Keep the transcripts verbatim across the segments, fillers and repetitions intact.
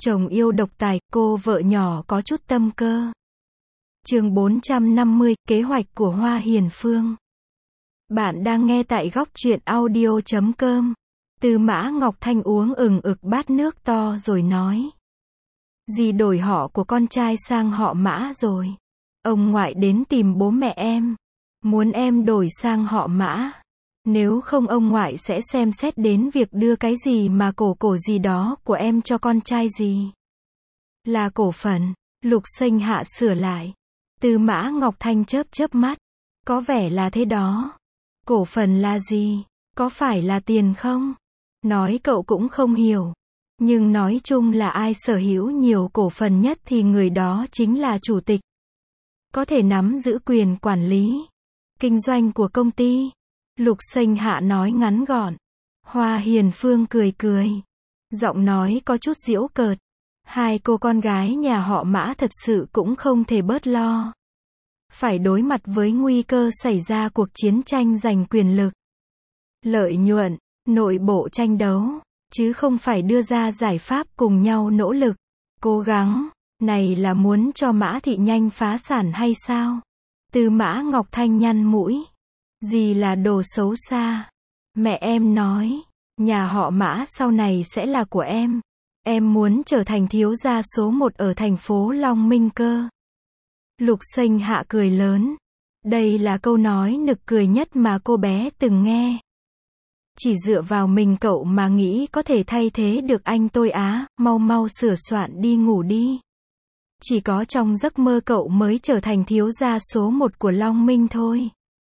Chồng yêu độc tài, cô vợ nhỏ có chút tâm cơ. Chương bốn trăm năm mươi, kế hoạch của Hoa Hiền Phương. Bạn đang nghe tại góc truyện audio chấm com. Tư Mã Ngọc Thanh uống ừng ực bát nước to rồi nói. Dì đổi họ của con trai sang họ Mã rồi. Ông ngoại đến tìm bố mẹ em. Muốn em đổi sang họ Mã. Nếu không ông ngoại sẽ xem xét đến việc đưa cái gì mà cổ cổ gì đó của em cho con trai gì. Là cổ phần. Lục Sinh Hạ sửa lại. Tư Mã Ngọc Thanh chớp chớp mắt. Có vẻ là thế đó. Cổ phần là gì? Có phải là tiền không? Nói cậu cũng không hiểu. Nhưng nói chung là ai sở hữu nhiều cổ phần nhất thì người đó chính là chủ tịch. Có thể nắm giữ quyền quản lý kinh doanh của công ty. Lục Sinh Hạ nói ngắn gọn. Hoa Hiền Phương cười cười. Giọng nói có chút giễu cợt. Hai cô con gái nhà họ Mã thật sự cũng không thể bớt lo. Phải đối mặt với nguy cơ xảy ra cuộc chiến tranh giành quyền lực. Lợi nhuận, nội bộ tranh đấu, chứ không phải đưa ra giải pháp cùng nhau nỗ lực, cố gắng, này là muốn cho Mã Thị nhanh phá sản hay sao? Tư Mã Ngọc Thanh nhăn mũi. Gì là đồ xấu xa? Mẹ em nói, nhà họ Mã sau này sẽ là của em. Em muốn trở thành thiếu gia số một ở thành phố Long Minh cơ. Lục Sinh Hạ cười lớn. Đây là câu nói nực cười nhất mà cô bé từng nghe. Chỉ dựa vào mình cậu mà nghĩ có thể thay thế được anh tôi á, mau mau sửa soạn đi ngủ đi. Chỉ có trong giấc mơ cậu mới trở thành thiếu gia số một của Long Minh thôi.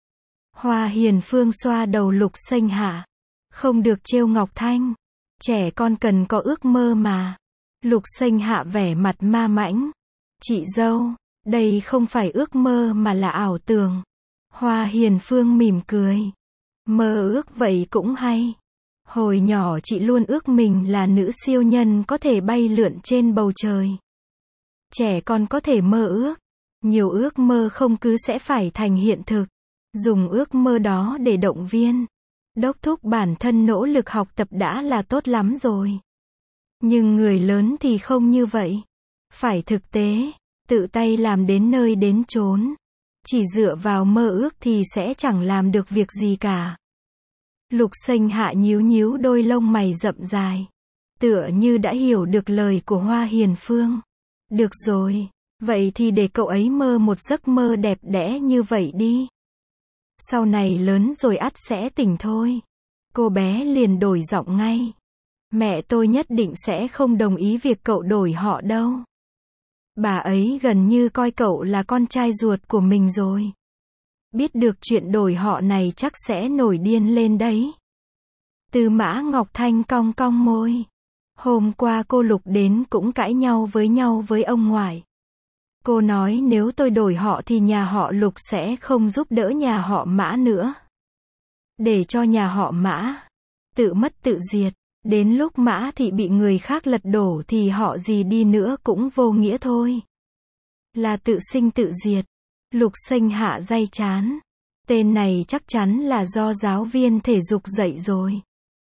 Hoa Hiền Phương xoa đầu Lục Sinh Hạ. Không được trêu Ngọc Thanh. Trẻ con cần có ước mơ mà. Lục Sinh Hạ vẻ mặt ma mãnh. Chị dâu, đây không phải ước mơ mà là ảo tưởng. Hoa Hiền Phương mỉm cười. Mơ ước vậy cũng hay. Hồi nhỏ chị luôn ước mình là nữ siêu nhân có thể bay lượn trên bầu trời. Trẻ con có thể mơ ước. Nhiều ước mơ không cứ sẽ phải thành hiện thực. Dùng ước mơ đó để động viên. Đốc thúc bản thân nỗ lực học tập đã là tốt lắm rồi. Nhưng người lớn thì không như vậy. Phải thực tế. Tự tay làm đến nơi đến chốn. Chỉ dựa vào mơ ước thì sẽ chẳng làm được việc gì cả. Lục Sinh Hạ nhíu nhíu đôi lông mày rậm dài. Tựa như đã hiểu được lời của Hoa Hiền Phương. Được rồi, vậy thì để cậu ấy mơ một giấc mơ đẹp đẽ như vậy đi. Sau này lớn rồi ắt sẽ tỉnh thôi. Cô bé liền đổi giọng ngay. Mẹ tôi nhất định sẽ không đồng ý việc cậu đổi họ đâu. Bà ấy gần như coi cậu là con trai ruột của mình rồi. Biết được chuyện đổi họ này chắc sẽ nổi điên lên đấy. Tư Mã Ngọc Thanh cong cong môi. Hôm qua cô Lục đến cũng cãi nhau với nhau với ông ngoại. Cô nói nếu tôi đổi họ thì nhà họ Lục sẽ không giúp đỡ nhà họ Mã nữa. Để cho nhà họ Mã tự mất tự diệt. Đến lúc Mã Thị bị người khác lật đổ thì họ gì đi nữa cũng vô nghĩa thôi. Là tự sinh tự diệt. Lục Sinh Hạ day chán. Tên này chắc chắn là do giáo viên thể dục dạy rồi.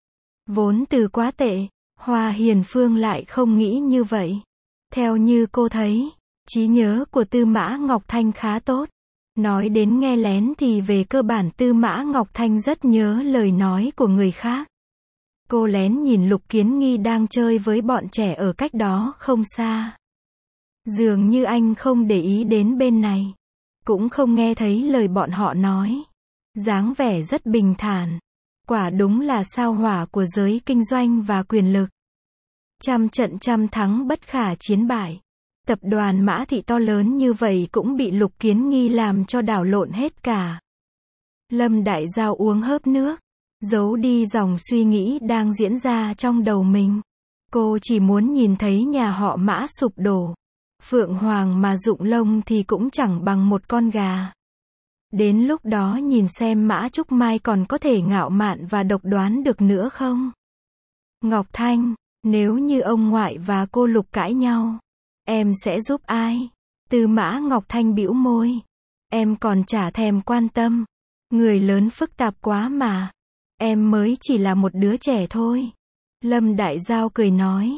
Vốn từ quá tệ, Hoa Hiền Phương lại không nghĩ như vậy. Theo như cô thấy, trí nhớ của Tư Mã Ngọc Thanh khá tốt. Nói đến nghe lén thì về cơ bản Tư Mã Ngọc Thanh rất nhớ lời nói của người khác. Cô lén nhìn Lục Kiến Nghi đang chơi với bọn trẻ ở cách đó không xa. Dường như anh không để ý đến bên này. Cũng không nghe thấy lời bọn họ nói. Dáng vẻ rất bình thản. Quả đúng là sao hỏa của giới kinh doanh và quyền lực. Trăm trận trăm thắng bất khả chiến bại. Tập đoàn Mã Thị to lớn như vậy cũng bị Lục Kiến Nghi làm cho đảo lộn hết cả. Lâm Đại Giao uống hớp nước. Giấu đi dòng suy nghĩ đang diễn ra trong đầu mình. Cô chỉ muốn nhìn thấy nhà họ Mã sụp đổ. Phượng Hoàng mà rụng lông thì cũng chẳng bằng một con gà. Đến lúc đó nhìn xem Mã Trúc Mai còn có thể ngạo mạn và độc đoán được nữa không? Ngọc Thanh, nếu như ông ngoại và cô Lục cãi nhau, em sẽ giúp ai? Tư Mã Ngọc Thanh bĩu môi. Em còn chả thèm quan tâm. Người lớn phức tạp quá mà. Em mới chỉ là một đứa trẻ thôi. Lâm Đại Giao cười nói.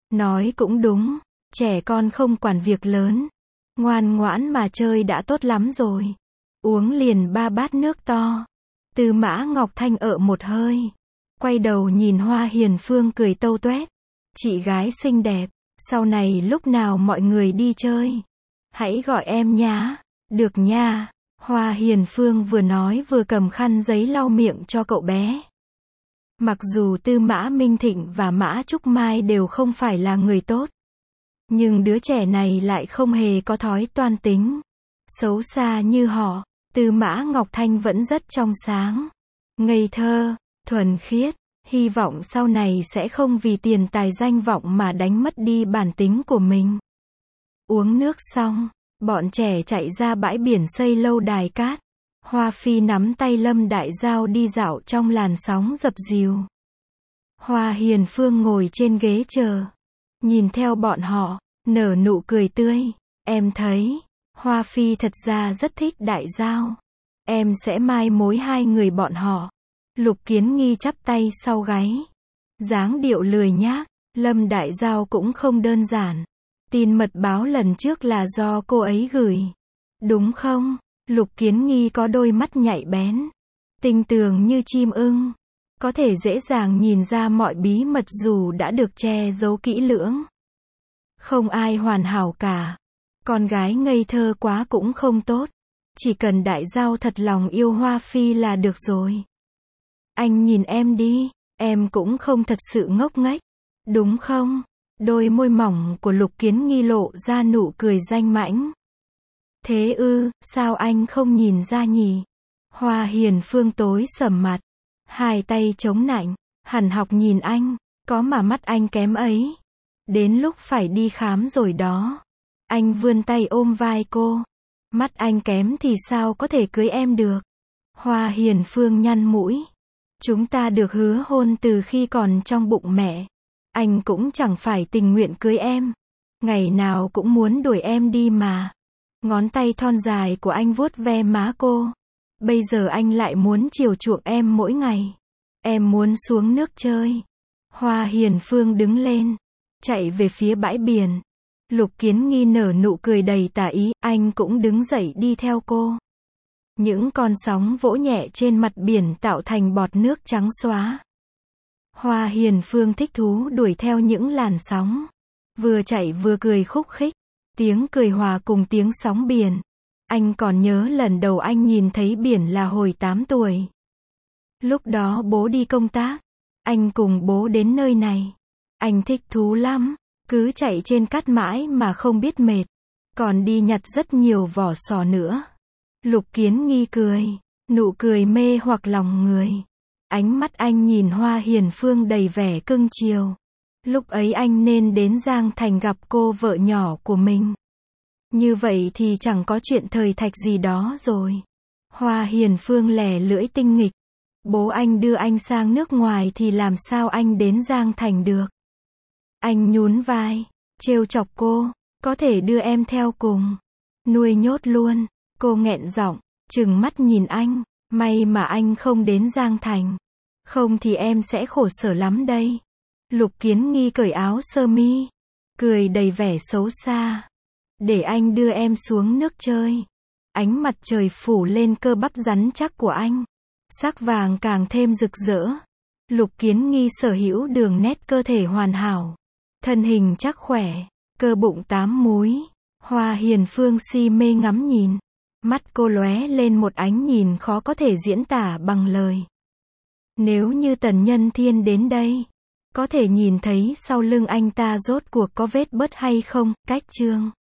Nói cũng đúng, trẻ con không quản việc lớn. Ngoan ngoãn mà chơi đã tốt lắm rồi. Uống liền ba bát nước to. Tư Mã Ngọc Thanh ợ một hơi. Quay đầu nhìn Hoa Hiền Phương cười tâu tuét. Chị gái xinh đẹp, sau này lúc nào mọi người đi chơi, hãy gọi em nhá. Được nha. Hoa Hiền Phương vừa nói vừa cầm khăn giấy lau miệng cho cậu bé. Mặc dù Tư Mã Minh Thịnh và Mã Trúc Mai đều không phải là người tốt, nhưng đứa trẻ này lại không hề có thói toan tính xấu xa như họ. Tư Mã Ngọc Thanh vẫn rất trong sáng, ngây thơ, thuần khiết, hy vọng sau này sẽ không vì tiền tài danh vọng mà đánh mất đi bản tính của mình. Uống nước xong, bọn trẻ chạy ra bãi biển xây lâu đài cát. Hoa Phi nắm tay Lâm Đại Giao đi dạo trong làn sóng dập dìu. Hoa Hiền Phương ngồi trên ghế chờ, nhìn theo bọn họ, nở nụ cười tươi. Em thấy, Hoa Phi thật ra rất thích Đại Giao. Em sẽ mai mối hai người bọn họ. Lục Kiến Nghi chắp tay sau gáy, dáng điệu lười nhác. Lâm Đại Giao cũng không đơn giản. Tin mật báo lần trước là do cô ấy gửi, đúng không? Lục Kiến Nghi có đôi mắt nhạy bén, tinh tường như chim ưng, có thể dễ dàng nhìn ra mọi bí mật dù đã được che giấu kỹ lưỡng. Không ai hoàn hảo cả. Con gái ngây thơ quá cũng không tốt. Chỉ cần Đại Giao thật lòng yêu Hoa Phi là được rồi. Anh nhìn em đi, em cũng không thật sự ngốc nghếch, đúng không? Đôi môi mỏng của Lục Kiến Nghi lộ ra nụ cười danh mãnh. Thế ư, sao anh không nhìn ra nhỉ? Hoa Hiền Phương tối sầm mặt, hai tay chống nạnh, hằn học nhìn anh, có mà mắt anh kém ấy. Đến lúc phải đi khám rồi đó. Anh vươn tay ôm vai cô. Mắt anh kém thì sao có thể cưới em được? Hoa Hiền Phương nhăn mũi. Chúng ta được hứa hôn từ khi còn trong bụng mẹ. Anh cũng chẳng phải tình nguyện cưới em. Ngày nào cũng muốn đuổi em đi mà. Ngón tay thon dài của anh vuốt ve má cô. Bây giờ anh lại muốn chiều chuộng em mỗi ngày. Em muốn xuống nước chơi. Hoa Hiền Phương đứng lên, chạy về phía bãi biển. Lục Kiến Nghi nở nụ cười đầy tà ý, anh cũng đứng dậy đi theo cô. Những con sóng vỗ nhẹ trên mặt biển tạo thành bọt nước trắng xóa. Hoa Hiền Phương thích thú đuổi theo những làn sóng, vừa chạy vừa cười khúc khích, tiếng cười hòa cùng tiếng sóng biển. Anh còn nhớ lần đầu anh nhìn thấy biển là hồi tám tuổi. Lúc đó bố đi công tác, anh cùng bố đến nơi này. Anh thích thú lắm, cứ chạy trên cát mãi mà không biết mệt, còn đi nhặt rất nhiều vỏ sò nữa. Lục Kiến Nghi cười, nụ cười mê hoặc lòng người. Ánh mắt anh nhìn Hoa Hiền Phương đầy vẻ cưng chiều. Lúc ấy anh nên đến Giang Thành gặp cô vợ nhỏ của mình. Như vậy thì chẳng có chuyện thời thạch gì đó rồi. Hoa Hiền Phương lè lưỡi tinh nghịch. Bố anh đưa anh sang nước ngoài thì làm sao anh đến Giang Thành được? Anh nhún vai, trêu chọc cô, có thể đưa em theo cùng. Nuôi nhốt luôn. Cô nghẹn giọng, trừng mắt nhìn anh, may mà anh không đến Giang Thành. Không thì em sẽ khổ sở lắm đây. Lục Kiến Nghi cởi áo sơ mi, cười đầy vẻ xấu xa. Để anh đưa em xuống nước chơi. Ánh mặt trời phủ lên cơ bắp rắn chắc của anh. Sắc vàng càng thêm rực rỡ. Lục Kiến Nghi sở hữu đường nét cơ thể hoàn hảo. Thân hình chắc khỏe, cơ bụng tám múi. Hoa Hiền Phương si mê ngắm nhìn. Mắt cô lóe lên một ánh nhìn khó có thể diễn tả bằng lời. Nếu như Tần Nhân Thiên đến đây, có thể nhìn thấy sau lưng anh ta rốt cuộc có vết bớt hay không? Cách chương